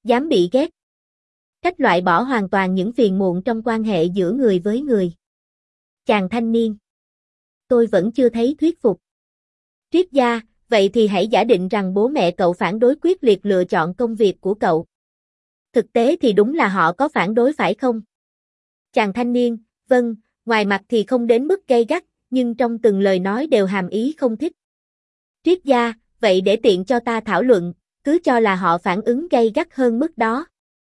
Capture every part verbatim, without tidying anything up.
Dám bị ghét. Cách loại bỏ hoàn toàn những phiền muộn trong quan hệ giữa người với người. Chàng thanh niên. Tôi vẫn chưa thấy thuyết phục. Triết gia, vậy thì hãy giả định rằng bố mẹ cậu phản đối quyết liệt lựa chọn công việc của cậu. Thực tế thì đúng là họ có phản đối phải không? Chàng thanh niên, vâng, ngoài mặt thì không đến mức gay gắt, nhưng trong từng lời nói đều hàm ý không thích. Triết gia, vậy để tiện cho ta thảo luận, cứ cho là họ phản ứng gay gắt hơn mức đó.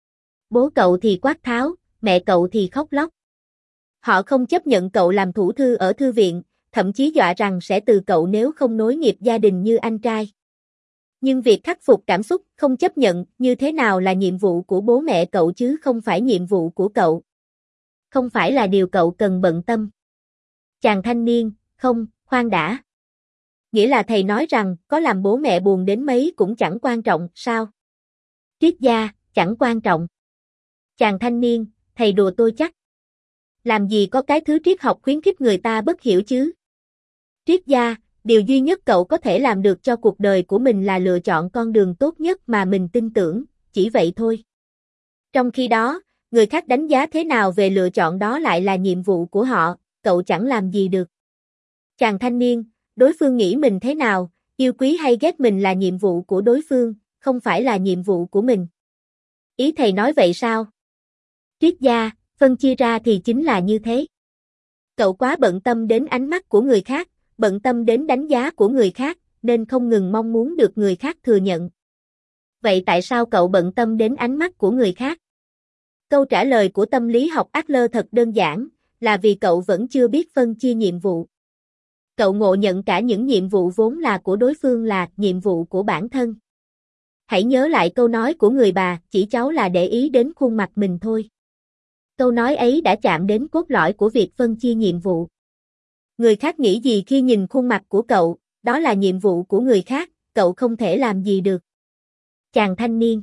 Bố cậu thì quát tháo, mẹ cậu thì khóc lóc. Họ không chấp nhận cậu làm thủ thư ở thư viện, thậm chí dọa rằng sẽ từ cậu nếu không nối nghiệp gia đình như anh trai. Nhưng việc khắc phục cảm xúc, không chấp nhận như thế nào là nhiệm vụ của bố mẹ cậu chứ không phải nhiệm vụ của cậu. Không phải là điều cậu cần bận tâm. Chàng thanh niên, không, khoan đã. Nghĩa là thầy nói rằng có làm bố mẹ buồn đến mấy cũng chẳng quan trọng, sao? Triết gia, chẳng quan trọng. Chàng thanh niên, thầy đùa tôi chắc. Làm gì có cái thứ triết học khuyến khích người ta bất hiểu chứ? Triết gia, điều duy nhất cậu có thể làm được cho cuộc đời của mình là lựa chọn con đường tốt nhất mà mình tin tưởng, chỉ vậy thôi. Trong khi đó, người khác đánh giá thế nào về lựa chọn đó lại là nhiệm vụ của họ, cậu chẳng làm gì được. Chàng thanh niên, đối phương nghĩ mình thế nào, yêu quý hay ghét mình là nhiệm vụ của đối phương, không phải là nhiệm vụ của mình. Ý thầy nói vậy sao? Triết gia, phân chia ra thì chính là như thế. Cậu quá bận tâm đến ánh mắt của người khác, bận tâm đến đánh giá của người khác, nên không ngừng mong muốn được người khác thừa nhận. Vậy tại sao cậu bận tâm đến ánh mắt của người khác? Câu trả lời của tâm lý học Adler thật đơn giản, là vì cậu vẫn chưa biết phân chia nhiệm vụ. Cậu ngộ nhận cả những nhiệm vụ vốn là của đối phương là nhiệm vụ của bản thân. Hãy nhớ lại câu nói của người bà, chỉ cháu là để ý đến khuôn mặt mình thôi. Câu nói ấy đã chạm đến cốt lõi của việc phân chia nhiệm vụ. Người khác nghĩ gì khi nhìn khuôn mặt của cậu, đó là nhiệm vụ của người khác, cậu không thể làm gì được. Chàng thanh niên.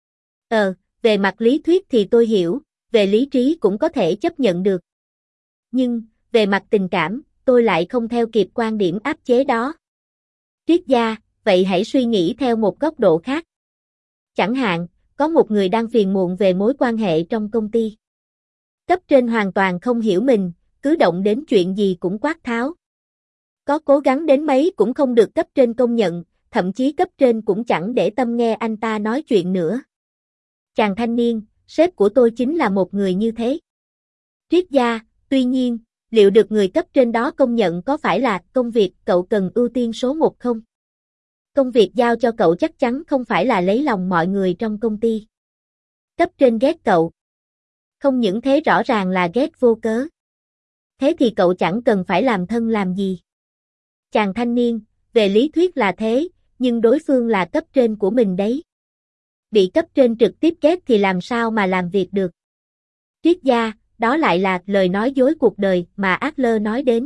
Ờ, về mặt lý thuyết thì tôi hiểu, về lý trí cũng có thể chấp nhận được. Nhưng, về mặt tình cảm, tôi lại không theo kịp quan điểm áp chế đó. Triết gia, vậy hãy suy nghĩ theo một góc độ khác. Chẳng hạn, có một người đang phiền muộn về mối quan hệ trong công ty. Cấp trên hoàn toàn không hiểu mình, cứ động đến chuyện gì cũng quát tháo. Có cố gắng đến mấy cũng không được cấp trên công nhận, thậm chí cấp trên cũng chẳng để tâm nghe anh ta nói chuyện nữa. Chàng thanh niên, sếp của tôi chính là một người như thế. Triết gia, tuy nhiên, liệu được người cấp trên đó công nhận có phải là công việc cậu cần ưu tiên số một không? Công việc giao cho cậu chắc chắn không phải là lấy lòng mọi người trong công ty. Cấp trên ghét cậu. Không những thế rõ ràng là ghét vô cớ. Thế thì cậu chẳng cần phải làm thân làm gì. Chàng thanh niên, về lý thuyết là thế, nhưng đối phương là cấp trên của mình đấy. Bị cấp trên trực tiếp ghét thì làm sao mà làm việc được? Triết gia, đó lại là lời nói dối cuộc đời mà Adler nói đến.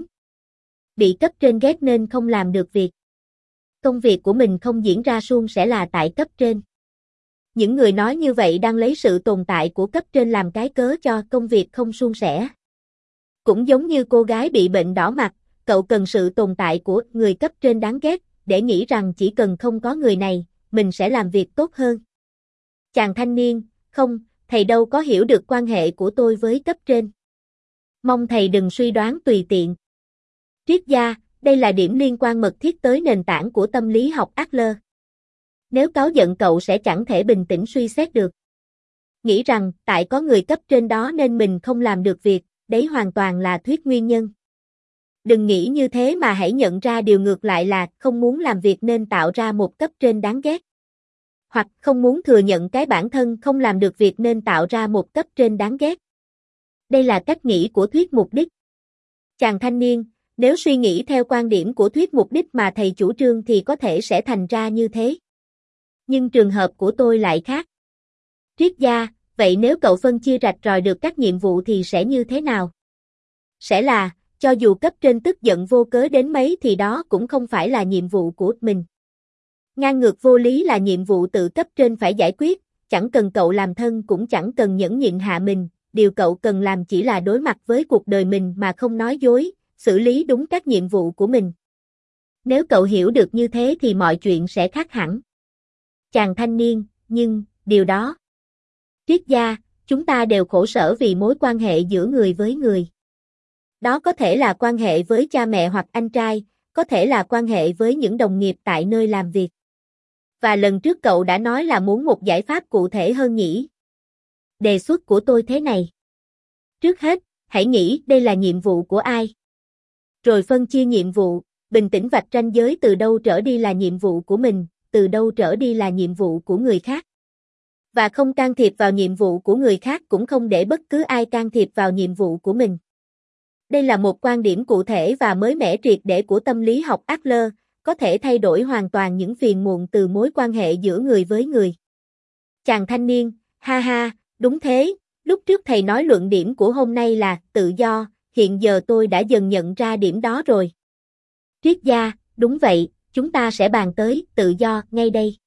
Bị cấp trên ghét nên không làm được việc. Công việc của mình không diễn ra suôn sẻ là tại cấp trên. Những người nói như vậy đang lấy sự tồn tại của cấp trên làm cái cớ cho công việc không suôn sẻ. Cũng giống như cô gái bị bệnh đỏ mặt, cậu cần sự tồn tại của người cấp trên đáng ghét, để nghĩ rằng chỉ cần không có người này, mình sẽ làm việc tốt hơn. Chàng thanh niên, không, thầy đâu có hiểu được quan hệ của tôi với cấp trên. Mong thầy đừng suy đoán tùy tiện. Triết gia, đây là điểm liên quan mật thiết tới nền tảng của tâm lý học Adler. Nếu cáu giận cậu sẽ chẳng thể bình tĩnh suy xét được. Nghĩ rằng, tại có người cấp trên đó nên mình không làm được việc, đấy hoàn toàn là thuyết nguyên nhân. Đừng nghĩ như thế mà hãy nhận ra điều ngược lại là không muốn làm việc nên tạo ra một cấp trên đáng ghét. Hoặc không muốn thừa nhận cái bản thân không làm được việc nên tạo ra một cấp trên đáng ghét. Đây là cách nghĩ của thuyết mục đích. Chàng thanh niên, nếu suy nghĩ theo quan điểm của thuyết mục đích mà thầy chủ trương thì có thể sẽ thành ra như thế. Nhưng trường hợp của tôi lại khác. Triết gia, vậy nếu cậu phân chia rạch ròi được các nhiệm vụ thì sẽ như thế nào? Sẽ là, cho dù cấp trên tức giận vô cớ đến mấy thì đó cũng không phải là nhiệm vụ của mình. Ngang ngược vô lý là nhiệm vụ tự cấp trên phải giải quyết, chẳng cần cậu làm thân cũng chẳng cần nhẫn nhịn hạ mình, điều cậu cần làm chỉ là đối mặt với cuộc đời mình mà không nói dối, xử lý đúng các nhiệm vụ của mình. Nếu cậu hiểu được như thế thì mọi chuyện sẽ khác hẳn. Chàng thanh niên, nhưng, điều đó Triết gia, chúng ta đều khổ sở vì mối quan hệ giữa người với người. Đó có thể là quan hệ với cha mẹ hoặc anh trai, có thể là quan hệ với những đồng nghiệp tại nơi làm việc. Và lần trước cậu đã nói là muốn một giải pháp cụ thể hơn nhỉ? Đề xuất của tôi thế này. Trước hết, hãy nghĩ đây là nhiệm vụ của ai. Rồi phân chia nhiệm vụ, bình tĩnh vạch ranh giới từ đâu trở đi là nhiệm vụ của mình, từ đâu trở đi là nhiệm vụ của người khác. Và không can thiệp vào nhiệm vụ của người khác cũng không để bất cứ ai can thiệp vào nhiệm vụ của mình. Đây là một quan điểm cụ thể và mới mẻ triệt để của tâm lý học Adler, có thể thay đổi hoàn toàn những phiền muộn từ mối quan hệ giữa người với người. Chàng thanh niên, ha ha, đúng thế, lúc trước thầy nói luận điểm của hôm nay là tự do, hiện giờ tôi đã dần nhận ra điểm đó rồi. Triết gia, đúng vậy, chúng ta sẽ bàn tới tự do ngay đây.